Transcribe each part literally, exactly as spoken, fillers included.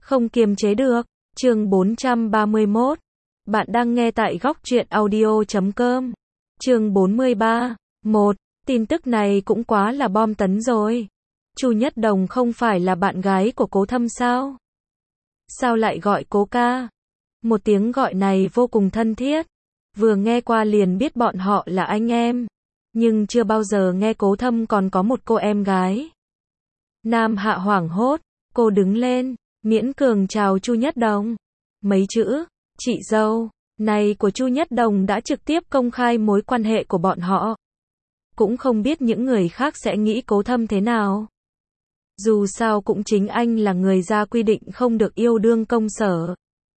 Không kiềm chế được. Chương bốn trăm ba mươi mốt. Bạn đang nghe tại góc truyện audio chấm com. Chương bốn mươi ba. một. Tin tức này cũng quá là bom tấn rồi. Chu Nhất Đồng không phải là bạn gái của Cố Thâm sao? Sao lại gọi Cố ca? Một tiếng gọi này vô cùng thân thiết. Vừa nghe qua liền biết bọn họ là anh em. Nhưng chưa bao giờ nghe Cố Thâm còn có một cô em gái. Nam Hạ hoảng hốt. Cô đứng lên, miễn cường chào Chu Nhất Đồng. Mấy chữ, chị dâu, này của Chu Nhất Đồng đã trực tiếp công khai mối quan hệ của bọn họ. Cũng không biết những người khác sẽ nghĩ Cố Thâm thế nào. Dù sao cũng chính anh là người ra quy định không được yêu đương công sở.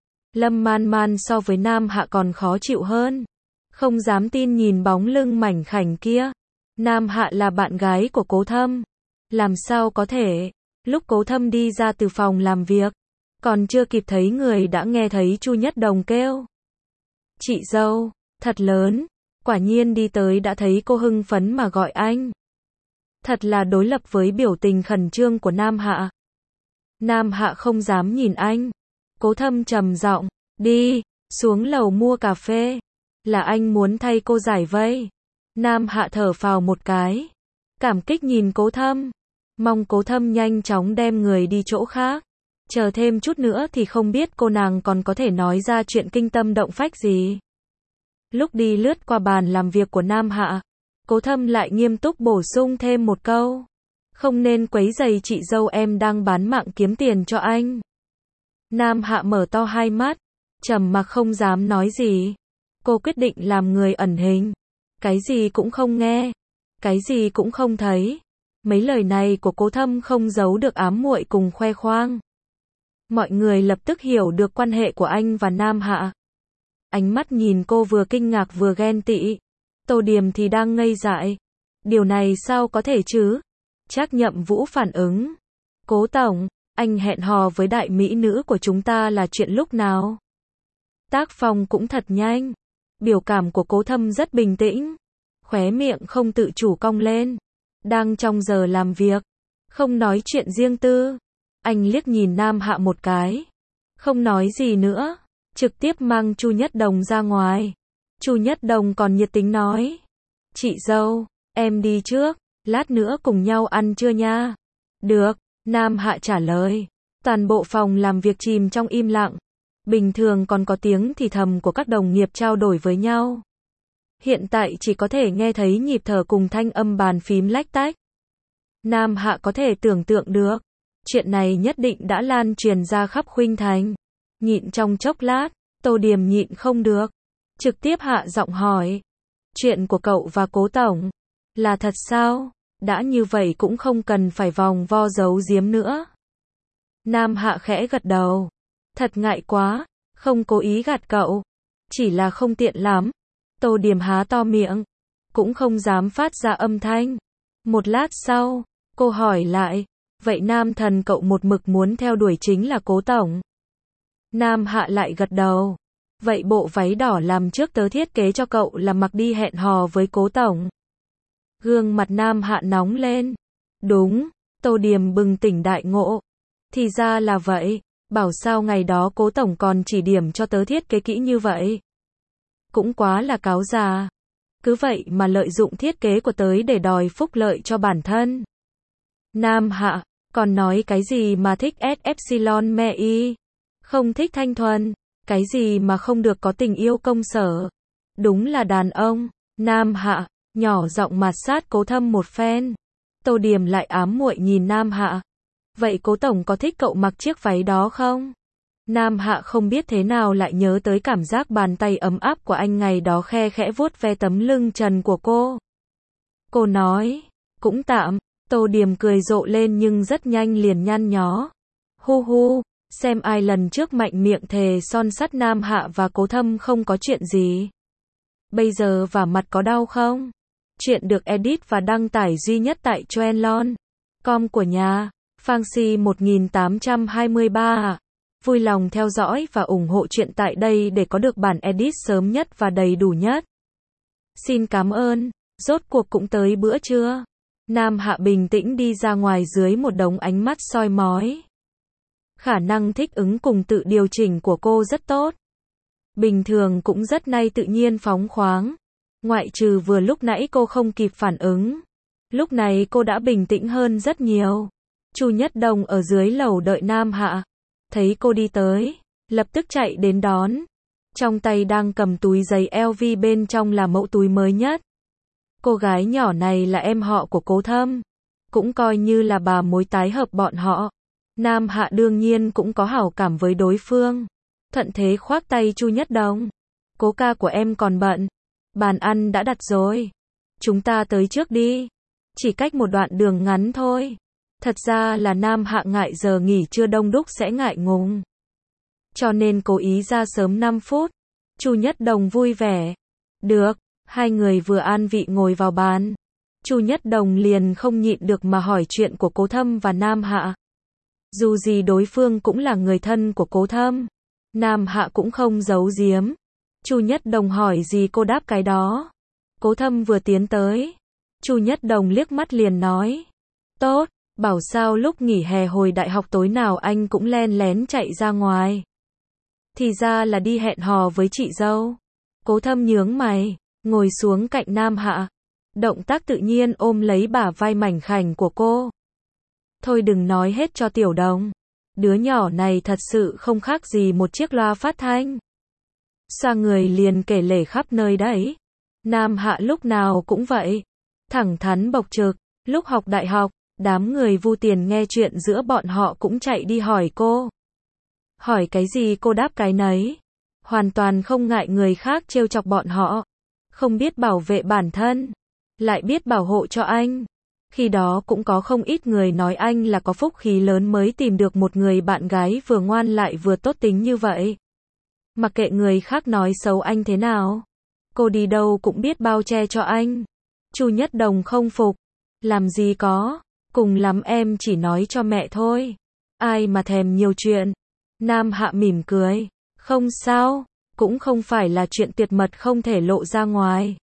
Lâm Man Man so với Nam Hạ còn khó chịu hơn. Không dám tin nhìn bóng lưng mảnh khảnh kia. Nam Hạ là bạn gái của Cố Thâm. Làm sao có thể? Lúc Cố Thâm đi ra từ phòng làm việc, còn chưa kịp thấy người đã nghe thấy Chu Nhất Đồng kêu. Chị dâu, thật lớn. Quả nhiên đi tới đã thấy cô hưng phấn mà gọi anh. Thật là đối lập với biểu tình khẩn trương của Nam Hạ. Nam Hạ không dám nhìn anh. Cố Thâm trầm giọng, đi, xuống lầu mua cà phê. Là anh muốn thay cô giải vây. Nam Hạ thở phào một cái. Cảm kích nhìn Cố Thâm. Mong Cố Thâm nhanh chóng đem người đi chỗ khác. Chờ thêm chút nữa thì không biết cô nàng còn có thể nói ra chuyện kinh tâm động phách gì. Lúc đi lướt qua bàn làm việc của Nam Hạ, Cố Thâm lại nghiêm túc bổ sung thêm một câu. Không nên quấy rầy chị dâu, em đang bán mạng kiếm tiền cho anh. Nam Hạ mở to hai mắt, trầm mặc không dám nói gì. Cô quyết định làm người ẩn hình. Cái gì cũng không nghe. Cái gì cũng không thấy. Mấy lời này của Cố Thâm không giấu được ám muội cùng khoe khoang. Mọi người lập tức hiểu được quan hệ của anh và Nam Hạ. Ánh mắt nhìn cô vừa kinh ngạc vừa ghen tị. Tô Điềm thì đang ngây dại. Điều này sao có thể chứ? Trác Nhậm Vũ phản ứng. Cố tổng, anh hẹn hò với đại mỹ nữ của chúng ta là chuyện lúc nào? Tác phong cũng thật nhanh. Biểu cảm của Cố Thâm rất bình tĩnh. Khóe miệng không tự chủ cong lên. Đang trong giờ làm việc. Không nói chuyện riêng tư. Anh liếc nhìn Nam Hạ một cái. Không nói gì nữa. Trực tiếp mang Chu Nhất Đồng ra ngoài. Chu Nhất Đồng còn nhiệt tình nói. Chị dâu, em đi trước. Lát nữa cùng nhau ăn trưa nha. Được, Nam Hạ trả lời. Toàn bộ phòng làm việc chìm trong im lặng. Bình thường còn có tiếng thì thầm của các đồng nghiệp trao đổi với nhau. Hiện tại chỉ có thể nghe thấy nhịp thở cùng thanh âm bàn phím lách tách. Nam Hạ có thể tưởng tượng được. Chuyện này nhất định đã lan truyền ra khắp Khuynh Thành. Nhịn trong chốc lát, Tô Điềm nhịn không được. Trực tiếp hạ giọng hỏi. Chuyện của cậu và Cố tổng là thật sao? Đã như vậy cũng không cần phải vòng vo giấu giếm nữa. Nam Hạ khẽ gật đầu. Thật ngại quá, không cố ý gạt cậu. Chỉ là không tiện lắm. Tô Điềm há to miệng. Cũng không dám phát ra âm thanh. Một lát sau, cô hỏi lại. Vậy nam thần cậu một mực muốn theo đuổi chính là Cố tổng? Nam Hạ lại gật đầu. Vậy bộ váy đỏ làm trước tớ thiết kế cho cậu là mặc đi hẹn hò với Cố tổng? Gương mặt Nam Hạ nóng lên. Đúng, Tô Điềm bừng tỉnh đại ngộ. Thì ra là vậy, bảo sao ngày đó Cố tổng còn chỉ điểm cho tớ thiết kế kỹ như vậy. Cũng quá là cáo già. Cứ vậy mà lợi dụng thiết kế của tớ để đòi phúc lợi cho bản thân. Nam Hạ, còn nói cái gì mà thích S Epsilon mẹ y. Không thích thanh thuần. Cái gì mà không được có tình yêu công sở. Đúng là đàn ông. Nam Hạ, nhỏ giọng mạt sát Cố Thâm một phen. Tô Điềm lại ám muội nhìn Nam Hạ. Vậy Cố tổng có thích cậu mặc chiếc váy đó không? Nam Hạ không biết thế nào lại nhớ tới cảm giác bàn tay ấm áp của anh ngày đó khe khẽ vuốt ve tấm lưng trần của cô. Cô nói, cũng tạm. Tô Điềm cười rộ lên nhưng rất nhanh liền nhăn nhó. Hu hu, xem ai lần trước mạnh miệng thề son sắt Nam Hạ và Cố Thâm không có chuyện gì. Bây giờ vả mặt có đau không? Chuyện được edit và đăng tải duy nhất tại trendlon chấm com của nhà Phanxi một nghìn tám trăm hai mươi ba. Vui lòng theo dõi và ủng hộ chuyện tại đây để có được bản edit sớm nhất và đầy đủ nhất. Xin cảm ơn. Rốt cuộc cũng tới bữa trưa. Nam Hạ bình tĩnh đi ra ngoài dưới một đống ánh mắt soi mói. Khả năng thích ứng cùng tự điều chỉnh của cô rất tốt. Bình thường cũng rất nay tự nhiên phóng khoáng. Ngoại trừ vừa lúc nãy cô không kịp phản ứng. Lúc này cô đã bình tĩnh hơn rất nhiều. Chu Nhất Đồng ở dưới lầu đợi Nam Hạ. Thấy cô đi tới, lập tức chạy đến đón. Trong tay đang cầm túi giày L V, bên trong là mẫu túi mới nhất. Cô gái nhỏ này là em họ của Cố Thâm. Cũng coi như là bà mối tái hợp bọn họ. Nam Hạ đương nhiên cũng có hảo cảm với đối phương. Thuận thế khoác tay Chu Nhất Đồng. Cố ca của em còn bận. Bàn ăn đã đặt rồi. Chúng ta tới trước đi. Chỉ cách một đoạn đường ngắn thôi. Thật ra là Nam Hạ ngại giờ nghỉ trưa đông đúc sẽ ngại ngùng. Cho nên cố ý ra sớm năm phút. Chu Nhất Đồng vui vẻ. Được, hai người vừa an vị ngồi vào bàn. Chu Nhất Đồng liền không nhịn được mà hỏi chuyện của Cố Thâm và Nam Hạ. Dù gì đối phương cũng là người thân của Cố Thâm. Nam Hạ cũng không giấu giếm. Chu Nhất Đồng hỏi gì cô đáp cái đó. Cố Thâm vừa tiến tới. Chu Nhất Đồng liếc mắt liền nói. Tốt, bảo sao lúc nghỉ hè hồi đại học tối nào anh cũng len lén chạy ra ngoài. Thì ra là đi hẹn hò với chị dâu. Cố Thâm nhướng mày, ngồi xuống cạnh Nam Hạ. Động tác tự nhiên ôm lấy bả vai mảnh khảnh của cô. Thôi đừng nói hết cho Tiểu Đồng. Đứa nhỏ này thật sự không khác gì một chiếc loa phát thanh. Xoa người liền kể lể khắp nơi đấy. Nam Hạ lúc nào cũng vậy. Thẳng thắn bộc trực. Lúc học đại học, đám người Vu Tiền nghe chuyện giữa bọn họ cũng chạy đi hỏi cô. Hỏi cái gì cô đáp cái nấy. Hoàn toàn không ngại người khác trêu chọc bọn họ. Không biết bảo vệ bản thân. Lại biết bảo hộ cho anh. Khi đó cũng có không ít người nói anh là có phúc khí lớn mới tìm được một người bạn gái vừa ngoan lại vừa tốt tính như vậy. Mặc kệ người khác nói xấu anh thế nào. Cô đi đâu cũng biết bao che cho anh. Chu Nhất Đồng không phục. Làm gì có. Cùng lắm em chỉ nói cho mẹ thôi. Ai mà thèm nhiều chuyện. Nam Hạ mỉm cười. Không sao. Cũng không phải là chuyện tuyệt mật không thể lộ ra ngoài.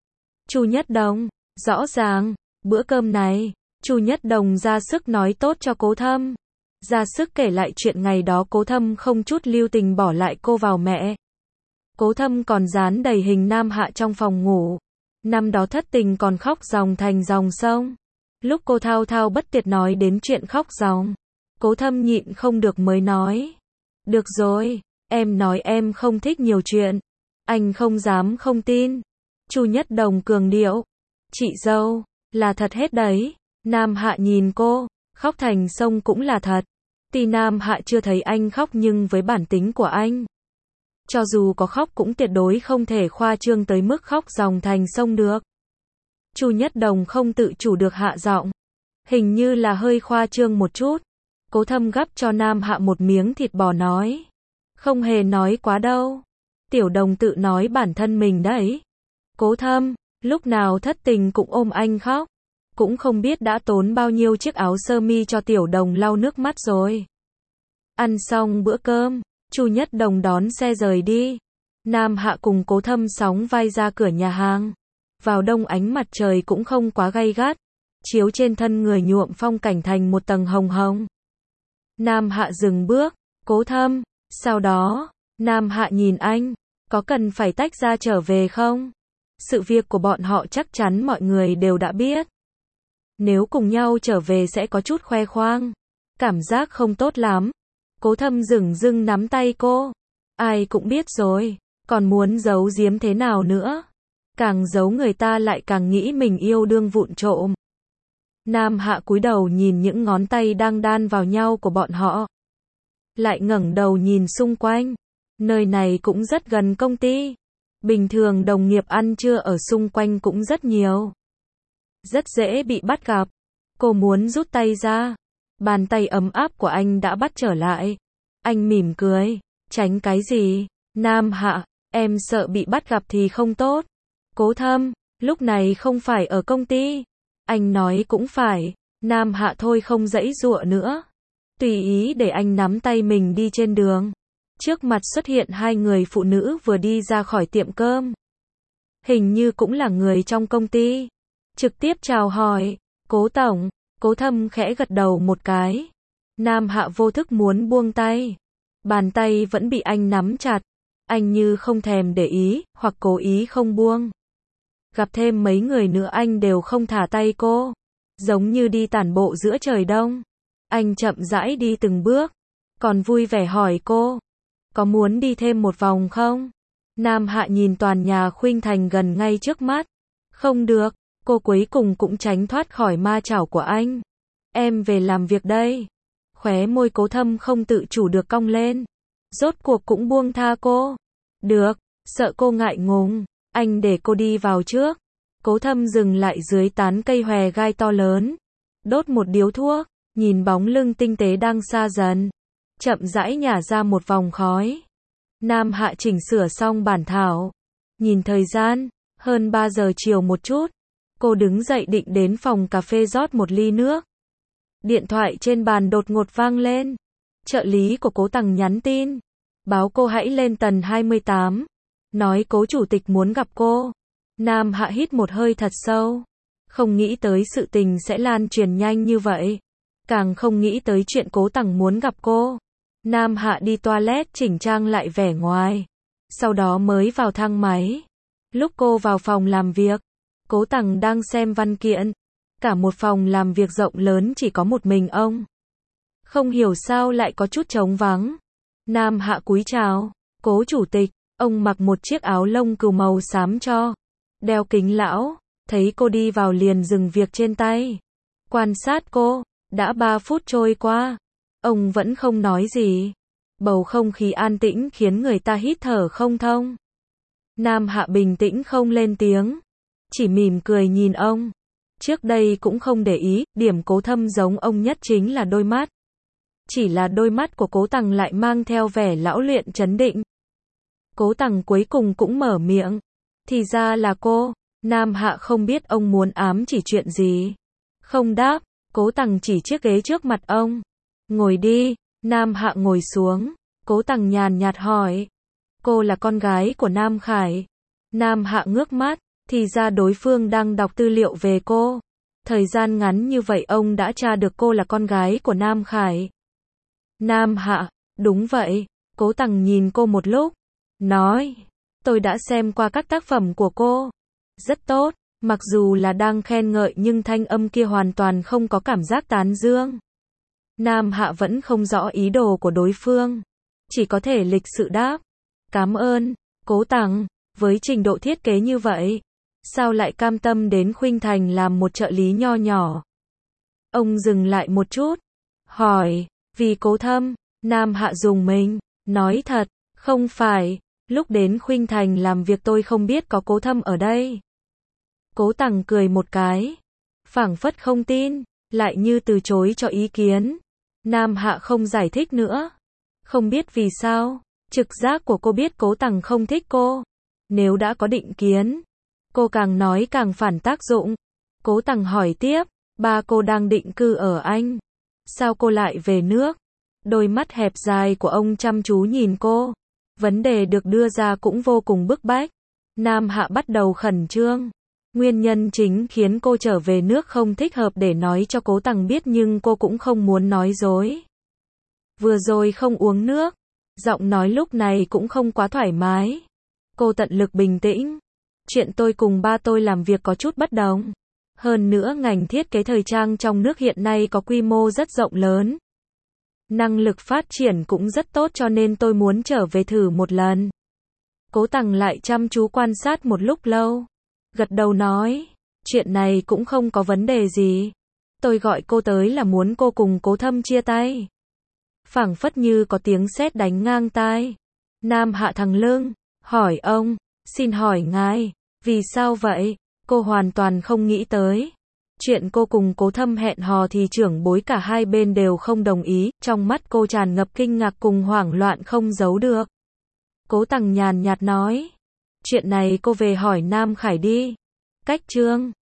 Chu Nhất Đồng. Rõ ràng. Bữa cơm này, Chu Nhất Đồng ra sức nói tốt cho Cố Thâm. Ra sức kể lại chuyện ngày đó Cố Thâm không chút lưu tình bỏ lại cô vào mẹ. Cố Thâm còn dán đầy hình Nam Hạ trong phòng ngủ. Năm đó thất tình còn khóc ròng thành dòng sông. Lúc cô thao thao bất tuyệt nói đến chuyện khóc ròng, Cố Thâm nhịn không được mới nói. Được rồi, em nói em không thích nhiều chuyện. Anh không dám không tin. Chu Nhất Đồng cường điệu. Chị dâu. Là thật hết đấy. Nam Hạ nhìn cô, khóc thành sông cũng là thật. Tuy Nam Hạ chưa thấy anh khóc nhưng với bản tính của anh, cho dù có khóc cũng tuyệt đối không thể khoa trương tới mức khóc ròng thành sông được. Chu Nhất Đồng không tự chủ được hạ giọng. Hình như là hơi khoa trương một chút. Cố Thâm gắp cho Nam Hạ một miếng thịt bò nói. Không hề nói quá đâu. Tiểu Đồng tự nói bản thân mình đấy. Cố Thâm. Lúc nào thất tình cũng ôm anh khóc. Cũng không biết đã tốn bao nhiêu chiếc áo sơ mi cho Tiểu Đồng lau nước mắt rồi. Ăn xong bữa cơm, Chu Nhất Đồng đón xe rời đi. Nam Hạ cùng Cố Thâm sóng vai ra cửa nhà hàng. Vào đông ánh mặt trời cũng không quá gay gắt. Chiếu trên thân người nhuộm phong cảnh thành một tầng hồng hồng. Nam Hạ dừng bước. Cố Thâm. Sau đó, Nam Hạ nhìn anh. Có cần phải tách ra trở về không? Sự việc của bọn họ chắc chắn mọi người đều đã biết. Nếu cùng nhau trở về sẽ có chút khoe khoang. Cảm giác không tốt lắm. Cố Thâm dửng dưng nắm tay cô. Ai cũng biết rồi. Còn muốn giấu giếm thế nào nữa. Càng giấu người ta lại càng nghĩ mình yêu đương vụng trộm. Nam Hạ cúi đầu nhìn những ngón tay đang đan vào nhau của bọn họ. Lại ngẩng đầu nhìn xung quanh. Nơi này cũng rất gần công ty. Bình thường đồng nghiệp ăn trưa ở xung quanh cũng rất nhiều. Rất dễ bị bắt gặp. Cô muốn rút tay ra. Bàn tay ấm áp của anh đã bắt trở lại. Anh mỉm cười. Tránh cái gì? Nam Hạ, em sợ bị bắt gặp thì không tốt. Cố Thâm, lúc này không phải ở công ty. Anh nói cũng phải. Nam Hạ thôi không giãy giụa nữa. Tùy ý để anh nắm tay mình đi trên đường. Trước mặt xuất hiện hai người phụ nữ vừa đi ra khỏi tiệm cơm. Hình như cũng là người trong công ty. Trực tiếp chào hỏi. Cố Tổng. Cố Thâm khẽ gật đầu một cái. Nam Hạ vô thức muốn buông tay. Bàn tay vẫn bị anh nắm chặt. Anh như không thèm để ý, hoặc cố ý không buông. Gặp thêm mấy người nữa anh đều không thả tay cô. Giống như đi tản bộ giữa trời đông. Anh chậm rãi đi từng bước. Còn vui vẻ hỏi cô. Có muốn đi thêm một vòng không? Nam Hạ nhìn toàn nhà Khuynh Thành gần ngay trước mắt. Không được, cô cuối cùng cũng tránh thoát khỏi ma chảo của anh. Em về làm việc đây. Khóe môi Cố Thâm không tự chủ được cong lên. Rốt cuộc cũng buông tha cô. Được, sợ cô ngại ngùng, anh để cô đi vào trước. Cố Thâm dừng lại dưới tán cây hòe gai to lớn. Đốt một điếu thuốc, nhìn bóng lưng tinh tế đang xa dần. Chậm rãi nhả ra một vòng khói. Nam Hạ chỉnh sửa xong bản thảo. Nhìn thời gian, hơn ba giờ chiều một chút. Cô đứng dậy định đến phòng cà phê rót một ly nước. Điện thoại trên bàn đột ngột vang lên. Trợ lý của Cố Tằng nhắn tin. Báo cô hãy lên tầng hai mươi tám. Nói Cố chủ tịch muốn gặp cô. Nam Hạ hít một hơi thật sâu. Không nghĩ tới sự tình sẽ lan truyền nhanh như vậy. Càng không nghĩ tới chuyện Cố Tằng muốn gặp cô. Nam Hạ đi toilet chỉnh trang lại vẻ ngoài. Sau đó mới vào thang máy. Lúc cô vào phòng làm việc, Cố Tằng đang xem văn kiện. Cả một phòng làm việc rộng lớn chỉ có một mình ông. Không hiểu sao lại có chút trống vắng. Nam Hạ cúi chào. Cố chủ tịch. Ông mặc một chiếc áo lông cừu màu xám cho. Đeo kính lão. Thấy cô đi vào liền dừng việc trên tay. Quan sát cô. Đã ba phút trôi qua. Ông vẫn không nói gì. Bầu không khí an tĩnh khiến người ta hít thở không thông. Nam Hạ bình tĩnh không lên tiếng. Chỉ mỉm cười nhìn ông. Trước đây cũng không để ý, điểm Cố Thâm giống ông nhất chính là đôi mắt. Chỉ là đôi mắt của Cố Tằng lại mang theo vẻ lão luyện trấn định. Cố Tằng cuối cùng cũng mở miệng. Thì ra là cô. Nam Hạ không biết ông muốn ám chỉ chuyện gì. Không đáp, Cố Tằng chỉ chiếc ghế trước mặt ông. Ngồi đi. Nam Hạ ngồi xuống. Cố Tằng nhàn nhạt hỏi. Cô là con gái của Nam Khải. Nam Hạ ngước mắt. Thì ra đối phương đang đọc tư liệu về cô. Thời gian ngắn như vậy ông đã tra được cô là con gái của Nam Khải. Nam Hạ, đúng vậy. Cố Tằng nhìn cô một lúc. Nói, tôi đã xem qua các tác phẩm của cô. Rất tốt, mặc dù là đang khen ngợi nhưng thanh âm kia hoàn toàn không có cảm giác tán dương. Nam Hạ vẫn không rõ ý đồ của đối phương. Chỉ có thể lịch sự đáp. Cảm ơn, Cố Tằng, với trình độ thiết kế như vậy. Sao lại cam tâm đến Khuynh Thành làm một trợ lý nho nhỏ? Ông dừng lại một chút. Hỏi, vì Cố Thâm. Nam Hạ dùng mình. Nói thật, không phải. Lúc đến Khuynh Thành làm việc tôi không biết có Cố Thâm ở đây. Cố Tằng cười một cái. Phảng phất không tin. Lại như từ chối cho ý kiến. Nam Hạ không giải thích nữa. Không biết vì sao. Trực giác của cô biết Cố Tằng không thích cô. Nếu đã có định kiến. Cô càng nói càng phản tác dụng. Cố Tằng hỏi tiếp. Ba cô đang định cư ở Anh. Sao cô lại về nước? Đôi mắt hẹp dài của ông chăm chú nhìn cô. Vấn đề được đưa ra cũng vô cùng bức bách. Nam Hạ bắt đầu khẩn trương. Nguyên nhân chính khiến cô trở về nước không thích hợp để nói cho Cố Tằng biết nhưng cô cũng không muốn nói dối. Vừa rồi không uống nước. Giọng nói lúc này cũng không quá thoải mái. Cô tận lực bình tĩnh. Chuyện tôi cùng ba tôi làm việc có chút bất đồng. Hơn nữa ngành thiết kế thời trang trong nước hiện nay có quy mô rất rộng lớn. Năng lực phát triển cũng rất tốt cho nên tôi muốn trở về thử một lần. Cố Tằng lại chăm chú quan sát một lúc lâu. Gật đầu nói, chuyện này cũng không có vấn đề gì. Tôi gọi cô tới là muốn cô cùng Cố Thâm chia tay. Phảng phất như có tiếng sét đánh ngang tai. Nam Hạ thẳng lưng, hỏi ông, xin hỏi ngài, vì sao vậy? Cô hoàn toàn không nghĩ tới. Chuyện cô cùng Cố Thâm hẹn hò thì trưởng bối cả hai bên đều không đồng ý, trong mắt cô tràn ngập kinh ngạc cùng hoảng loạn không giấu được. Cố Tằng nhàn nhạt nói, chuyện này cô về hỏi Nam Khải đi. Cách chương